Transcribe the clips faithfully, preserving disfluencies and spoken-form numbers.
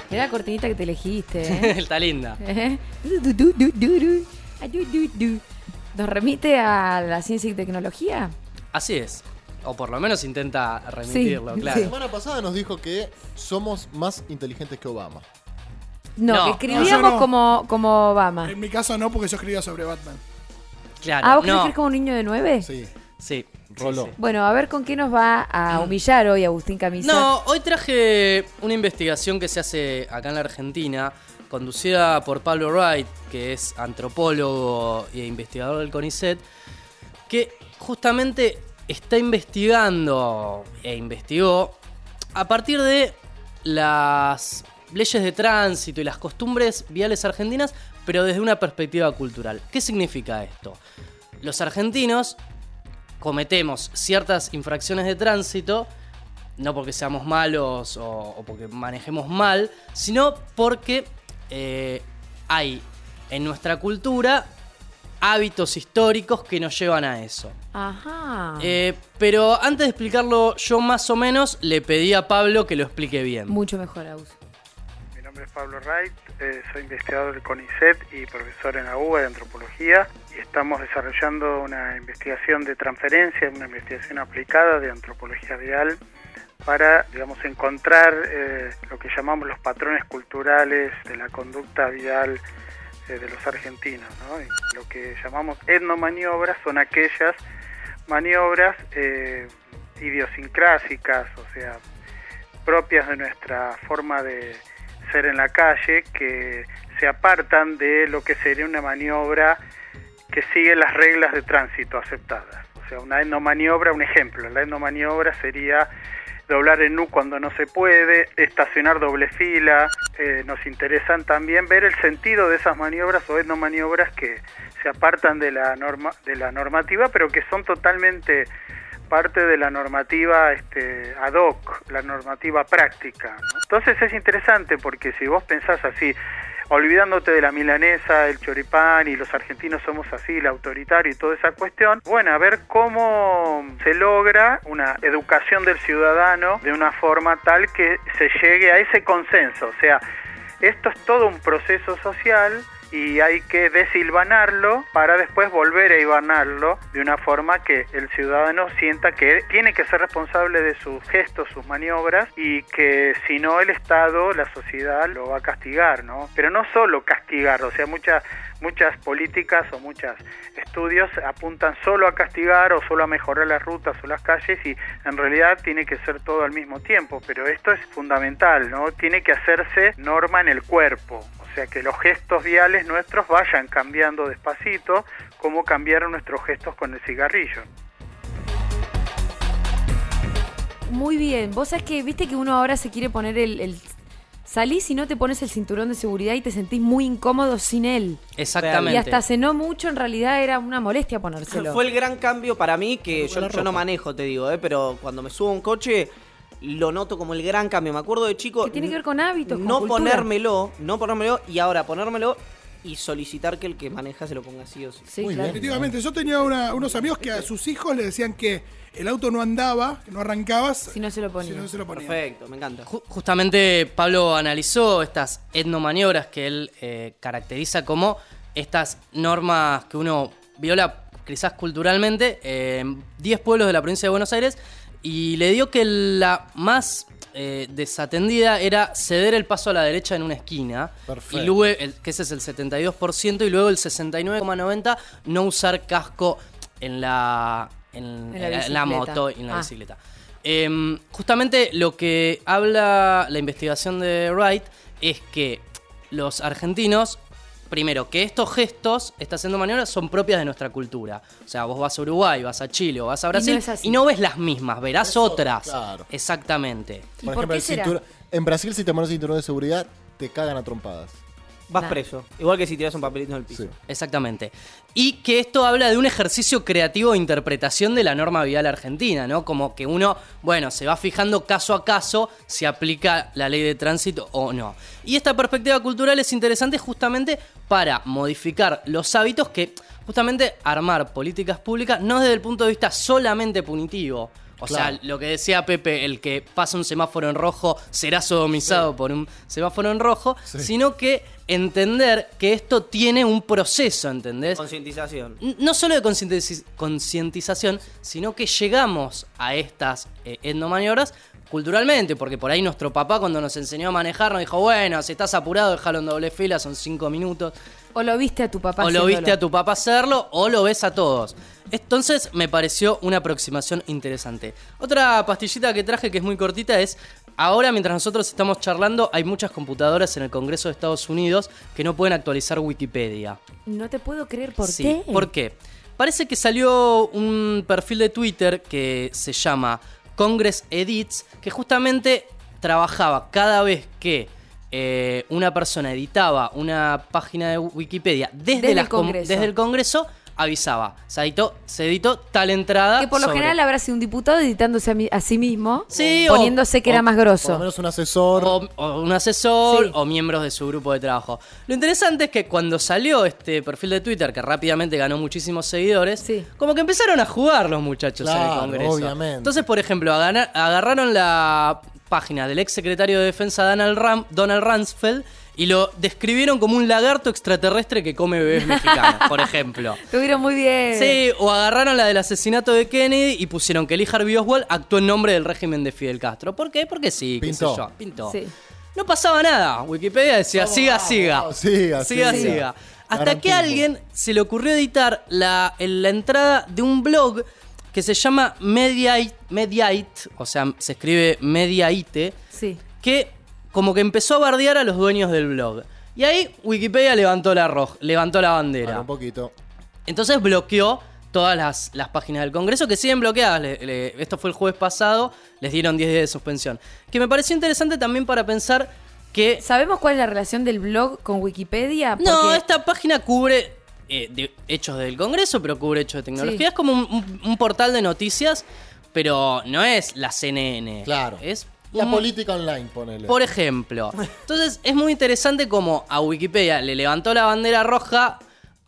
Mirá la cortinita que te elegiste, ¿eh? Está linda. ¿Eh? ¿Nos remite a la ciencia y tecnología? Así es. O por lo menos intenta remitirlo, Sí, claro. La semana pasada nos dijo que somos más inteligentes que Obama. No, No. que escribíamos No, yo no. como, como Obama. En mi caso no, porque yo escribía sobre Batman. Claro, Ah, ¿vos no. crees como un niño de nueve? Sí. Sí. Roló. sí, sí. Bueno, a ver con qué nos va a humillar hoy Agustín Camisa. No, hoy traje una investigación que se hace acá en la Argentina, conducida por Pablo Wright, que es antropólogo e investigador del CONICET, que justamente está investigando e investigó a partir de las leyes de tránsito y las costumbres viales argentinas, pero desde una perspectiva cultural. ¿Qué significa esto? Los argentinos cometemos ciertas infracciones de tránsito, no porque seamos malos o, o porque manejemos mal, sino porque eh, hay en nuestra cultura hábitos históricos que nos llevan a eso. Ajá. Eh, pero antes de explicarlo yo más o menos, le pedí a Pablo que lo explique bien. Mucho mejor, Agus. Mi nombre es Pablo Wright, eh, soy investigador del CONICET y profesor en la U B A de Antropología, y estamos desarrollando una investigación de transferencia, una investigación aplicada de antropología vial para, digamos, encontrar eh, lo que llamamos los patrones culturales de la conducta vial eh, de los argentinos, ¿no? Y lo que llamamos etnomaniobras son aquellas maniobras eh, idiosincrásicas, o sea, propias de nuestra forma de ser en la calle, que se apartan de lo que sería una maniobra que sigue las reglas de tránsito aceptadas. O sea, una etnomaniobra, un ejemplo, la etnomaniobra sería doblar en U cuando no se puede, estacionar doble fila. Eh, nos interesan también ver el sentido de esas maniobras o etnomaniobras que se apartan de la norma, de la normativa, pero que son totalmente parte de la normativa este, ad hoc, la normativa práctica, ¿no? Entonces es interesante porque si vos pensás así, olvidándote de la milanesa, el choripán, y los argentinos somos así, el autoritario y toda esa cuestión, bueno, a ver cómo se logra una educación del ciudadano de una forma tal que se llegue a ese consenso. O sea, esto es todo un proceso social y hay que desilvanarlo para después volver a hilvanarlo de una forma que el ciudadano sienta que tiene que ser responsable de sus gestos, sus maniobras, y que si no el Estado, la sociedad lo va a castigar, ¿no? Pero no solo castigar, o sea, muchas muchas políticas o muchos estudios apuntan solo a castigar o solo a mejorar las rutas o las calles, y en realidad tiene que ser todo al mismo tiempo, pero esto es fundamental, ¿no? Tiene que hacerse norma en el cuerpo. O sea, que los gestos viales nuestros vayan cambiando despacito, como cambiaron nuestros gestos con el cigarrillo. Muy bien. Vos sabés que, viste que uno ahora se quiere poner el, el... Salís y no te pones el cinturón de seguridad y te sentís muy incómodo sin él. Exactamente. Y hasta hace no mucho, en realidad, era una molestia ponérselo. Fue el gran cambio para mí, que yo, yo no manejo, te digo, ¿eh? Pero cuando me subo a un coche lo noto como el gran cambio. Me acuerdo de chico... Que tiene que ver con hábitos, con No cultura. ponérmelo, no ponérmelo, y ahora ponérmelo y solicitar que el que maneja se lo ponga sí o sí. Sí, Muy claro. bien. Efectivamente, yo tenía una- unos amigos que a sus hijos le decían que el auto no andaba, que no arrancabas Si no se lo ponía. si no se lo ponían. Perfecto, me encanta. Ju- Justamente Pablo analizó estas etnomaniobras que él eh, caracteriza como estas normas que uno viola quizás culturalmente en diez pueblos de la provincia de Buenos Aires, y le dio que la más eh, desatendida era ceder el paso a la derecha en una esquina. Perfecto. Y luego, el- que ese es el setenta y dos por ciento, y luego el sesenta y nueve coma noventa por ciento no usar casco en la, en, En la en la- en la bicicleta. moto y en la Ah. bicicleta. Eh, justamente lo que habla la investigación de Wright es que los argentinos, primero, que estos gestos, estas haciendo maniobras, son propias de nuestra cultura. O sea, vos vas a Uruguay, vas a Chile o vas a no Brasil es así. y no ves las mismas, verás otras. claro. Exactamente. ¿Y Por por ejemplo, qué el será? cintura- en Brasil, si te pones cinturón de seguridad, te cagan a trompadas. Vas Nah. preso. Igual que si tiras un papelito en el piso. Sí. Exactamente. Y que esto habla de un ejercicio creativo de interpretación de la norma vial argentina, ¿no? Como que uno, bueno, se va fijando caso a caso si aplica la ley de tránsito o no. Y esta perspectiva cultural es interesante justamente para modificar los hábitos, que justamente armar políticas públicas no desde el punto de vista solamente punitivo, O Claro. sea, lo que decía Pepe, el que pasa un semáforo en rojo será sodomizado Sí. por un semáforo en rojo, Sí. sino que entender que esto tiene un proceso, ¿entendés? Concientización. N- No solo de concientiz- concientización, sino que llegamos a estas eh, etnomaniobras culturalmente, porque por ahí nuestro papá cuando nos enseñó a manejar nos dijo, bueno, si estás apurado, déjalo en doble fila, son cinco minutos. O lo viste a tu papá O lo haciéndolo. viste a tu papá hacerlo, o lo ves a todos. Entonces me pareció una aproximación interesante. Otra pastillita que traje que es muy cortita es, ahora mientras nosotros estamos charlando, hay muchas computadoras en el Congreso de Estados Unidos que no pueden actualizar Wikipedia. No te puedo creer por Sí, qué. ¿por qué? Parece que salió un perfil de Twitter que se llama Congress Edits, que justamente trabajaba cada vez que eh, una persona editaba una página de Wikipedia desde, Desde las el com- Congreso. desde el Congreso, avisaba. Se editó, se editó tal entrada. Que por lo sobre- general habrá sido un diputado editándose a, mi- a sí mismo, Sí, o- poniéndose que O era más Por lo grosso. menos un asesor. O, o un asesor Sí. o miembros de su grupo de trabajo. Lo interesante es que cuando salió este perfil de Twitter, que rápidamente ganó muchísimos seguidores, Sí. como que empezaron a jugar los muchachos en Claro, el Congreso. obviamente. Entonces, por ejemplo, agana- agarraron la página del ex secretario de Defensa Donald, Ram- Donald Rumsfeld y lo describieron como un lagarto extraterrestre que come bebés mexicanos, por ejemplo. Estuvieron muy bien. Sí, o agarraron la del asesinato de Kennedy y pusieron que Lee Harvey Oswald actuó en nombre del régimen de Fidel Castro. ¿Por qué? Porque sí, qué sé Pintó. yo, pintó. Sí. No pasaba nada. Wikipedia decía, siga, siga. vamos, siga, siga, siga. siga. Hasta Garantismo. que a alguien se le ocurrió editar la, en la entrada de un blog que se llama Mediaite, Mediaite, o sea, se escribe Mediaite, Sí. que como que empezó a bardear a los dueños del blog. Y ahí Wikipedia levantó la roja, levantó la bandera. Para un poquito. Entonces bloqueó todas las, las páginas del Congreso que siguen bloqueadas. Le- le- esto fue el jueves pasado, les dieron diez días de suspensión. Que me pareció interesante también para pensar que... ¿Sabemos cuál es la relación del blog con Wikipedia? No, Porque- esta página cubre eh, de hechos del Congreso, pero cubre hechos de tecnología. Sí. Es como un, un- un portal de noticias, pero no es la C N N. Claro. Es La un- política online, ponele. Por ejemplo. Entonces es muy interesante como a Wikipedia le levantó la bandera roja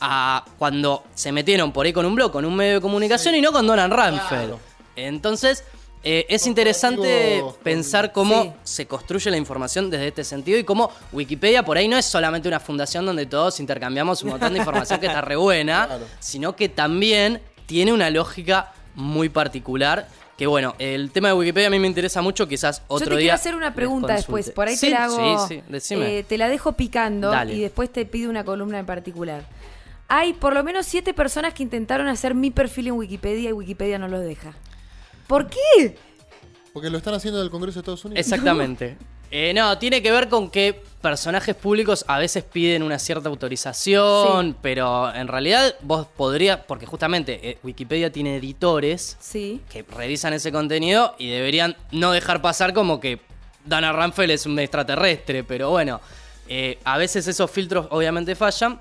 a cuando se metieron por ahí con un blog, con un medio de comunicación y no con Donald Rumsfeld. Claro. Entonces eh, es interesante Corporativo. pensar cómo Sí. se construye la información desde este sentido y cómo Wikipedia por ahí no es solamente una fundación donde todos intercambiamos un montón de información que está re buena, Claro. sino que también tiene una lógica muy particular. Que bueno, el tema de Wikipedia a mí me interesa mucho, quizás otro Yo te día. quiero hacer una les pregunta consulte. después. Por ahí Sí, te la hago. Sí, sí, decime. eh, te la dejo picando Dale. y después te pido una columna en particular. Hay por lo menos siete personas que intentaron hacer mi perfil en Wikipedia y Wikipedia no los deja. ¿Por qué? Porque lo están haciendo del Congreso de Estados Unidos. Exactamente. Eh, no, tiene que ver con que personajes públicos a veces piden una cierta autorización, Sí. pero en realidad vos podrías, porque justamente eh, Wikipedia tiene editores Sí. que revisan ese contenido y deberían no dejar pasar como que Donald Rumsfeld es un extraterrestre, pero bueno, eh, a veces esos filtros obviamente fallan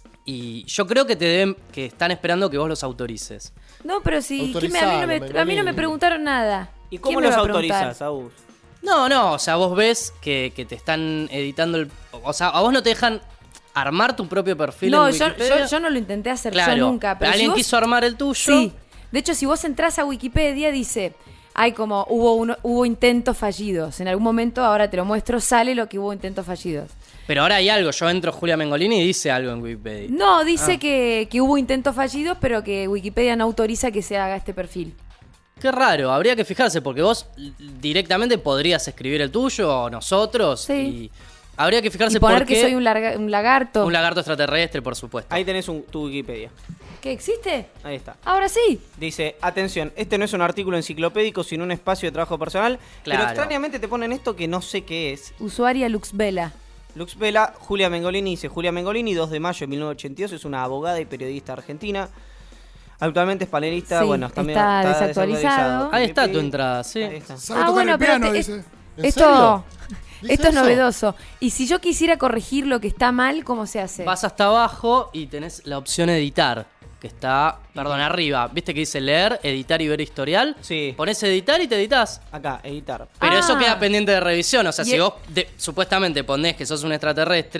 y yo creo que te deben, que están esperando que vos los autorices. No, pero sí. ¿quién me- a, mí no me, Autorizalo, a mí no me Mengolini. preguntaron nada. ¿Y ¿Quién cómo me los va a preguntar? autorizas, Agus? No, no, o sea, vos ves que, que te están editando el... O sea, a vos no te dejan armar tu propio perfil No, en yo, Wikipedia. yo, yo no lo intenté hacer Claro, yo nunca. Pero alguien si vos- quiso armar el tuyo. Sí. De hecho, si vos entrás a Wikipedia, dice, hay como, hubo, uno, hubo intentos fallidos. En algún momento, ahora te lo muestro, sale lo que hubo intentos fallidos. Pero ahora hay algo, yo entro Julia Mengolini y dice algo en Wikipedia. No, dice Ah. que, que hubo intentos fallidos, pero que Wikipedia no autoriza que se haga este perfil. Qué raro, habría que fijarse, porque vos l- directamente podrías escribir el tuyo o nosotros. Sí. Y habría que fijarse Y poner por que qué soy un, larga- un lagarto. un lagarto extraterrestre, por supuesto. Ahí tenés un, tu Wikipedia. ¿Qué existe? Ahí está. Ahora sí. Dice, atención, este no es un artículo enciclopédico, sino un espacio de trabajo personal. Claro. Pero extrañamente te ponen esto que no sé qué es. Usuaria Luxvela. Lux Vela, Julia Mengolini dice, Julia Mengolini, dos de mayo de mil novecientos ochenta y dos, es una abogada y periodista argentina. Actualmente es panelista, Sí, bueno, está, medio- está desactualizado. Ahí está tu entrada, sí. Ahí está. Sabe tocar el pero piano, te- dice. ¿En esto, serio? ¿Dice esto es eso? novedoso. Y si yo quisiera corregir lo que está mal, ¿cómo se hace? Vas hasta abajo y tenés la opción editar, que está, perdón, arriba. ¿Viste que dice leer, editar y ver historial? Sí. Pones editar y te editas. Acá, editar. Pero Ah. eso queda pendiente de revisión. O sea, Y si el- vos de- supuestamente ponés que sos un extraterrestre,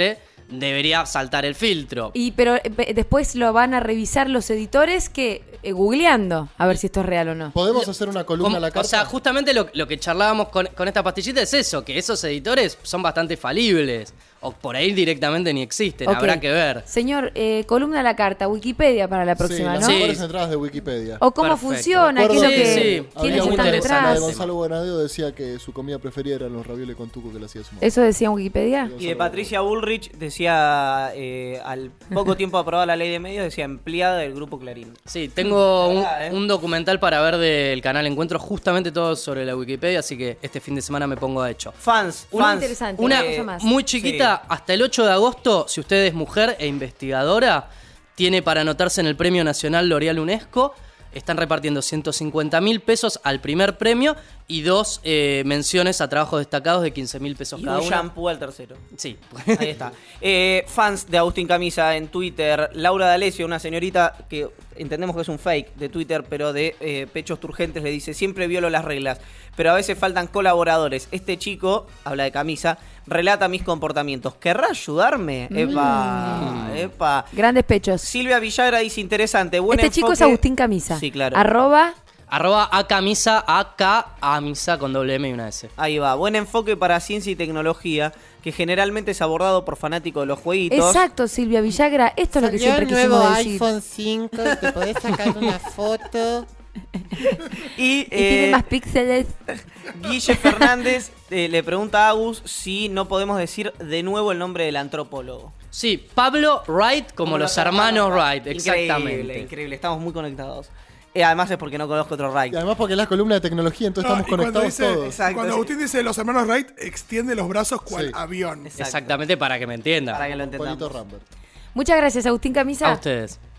debería saltar el filtro. Y pero eh, después lo van a revisar los editores que eh, googleando a ver si esto es real o no. ¿Podemos hacer una columna Como- a la carta? O sea, justamente lo, lo que charlábamos con, con esta pastillita es eso, que esos editores son bastante falibles. O por ahí directamente ni existen, Ok. habrá que ver. Señor, eh, columna a la carta, Wikipedia para la próxima, sí, las ¿no? mejores Sí. entradas de Wikipedia. O cómo Perfecto. funciona, qué es lo Recuerdo que, Sí, sí. quiénes Había muy una están de detrás. Gonzalo Bonadeo decía que su comida preferida eran los ravioles con tuco que le hacía su mamá. ¿Eso decía en Wikipedia? Y de Patricia Bullrich decía, eh, al poco tiempo aprobada la ley de medios, decía empleada del grupo Clarín. Sí, tengo un, Verdad, ¿eh? un documental para ver del canal Encuentro, justamente todo sobre la Wikipedia, así que este fin de semana me pongo a hecho. Fans, Muy fans. interesante. Una cosa más. muy chiquita, hasta el ocho de agosto, si usted es mujer e investigadora, tiene para anotarse en el Premio Nacional L'Oreal UNESCO. Están repartiendo ciento cincuenta mil pesos al primer premio y dos eh, menciones a trabajos destacados de quince mil pesos Y cada un uno. shampoo al tercero. Sí. Ahí está. Eh, fans de Agustín Camisa en Twitter. Laura D'Alessio, una señorita que entendemos que es un fake de Twitter, pero de eh, pechos turgentes, le dice: siempre violo las reglas, pero a veces faltan colaboradores. Este chico, habla de Camisa, relata mis comportamientos. ¿Querrá ayudarme? Epa, epa. Grandes pechos. Silvia Villagra dice: interesante, buen Este chico es enfoque. Agustín Camisa. Sí, claro. Arroba. Arroba a camisa, a k a misa con doble M y una S. Ahí va, buen enfoque para ciencia y tecnología, que generalmente es abordado por fanáticos de los jueguitos. Exacto, Silvia Villagra. Esto es lo que Salió siempre el nuevo quisimos decir. iPhone cinco y te podés sacar una foto. Y, Y tiene eh, más píxeles. Guille Fernández eh, le pregunta a Agus si no podemos decir de nuevo el nombre del antropólogo. Sí, Pablo Wright, como, los hermanos Wright, Increíble, exactamente. increíble, estamos muy conectados. Eh, además es porque no conozco otro Wright. Y además porque es la columna de tecnología, entonces No, estamos y cuando conectados dice- todos. Exacto, Cuando sí. Agustín dice los hermanos Wright, extiende los brazos cual Sí. avión. Exacto. Exactamente, para que me entiendan. Para que lo Juanito entendamos. Rambert. Muchas gracias, Agustín Camisa. A ustedes.